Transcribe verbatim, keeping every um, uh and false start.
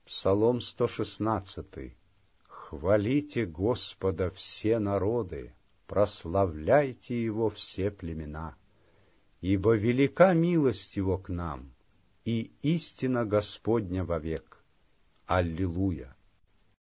Псалом сто шестнадцатый. Хвалите Господа все народы, прославляйте Его все племена, ибо велика милость Его к нам, и истина Господня вовек. Аллилуйя!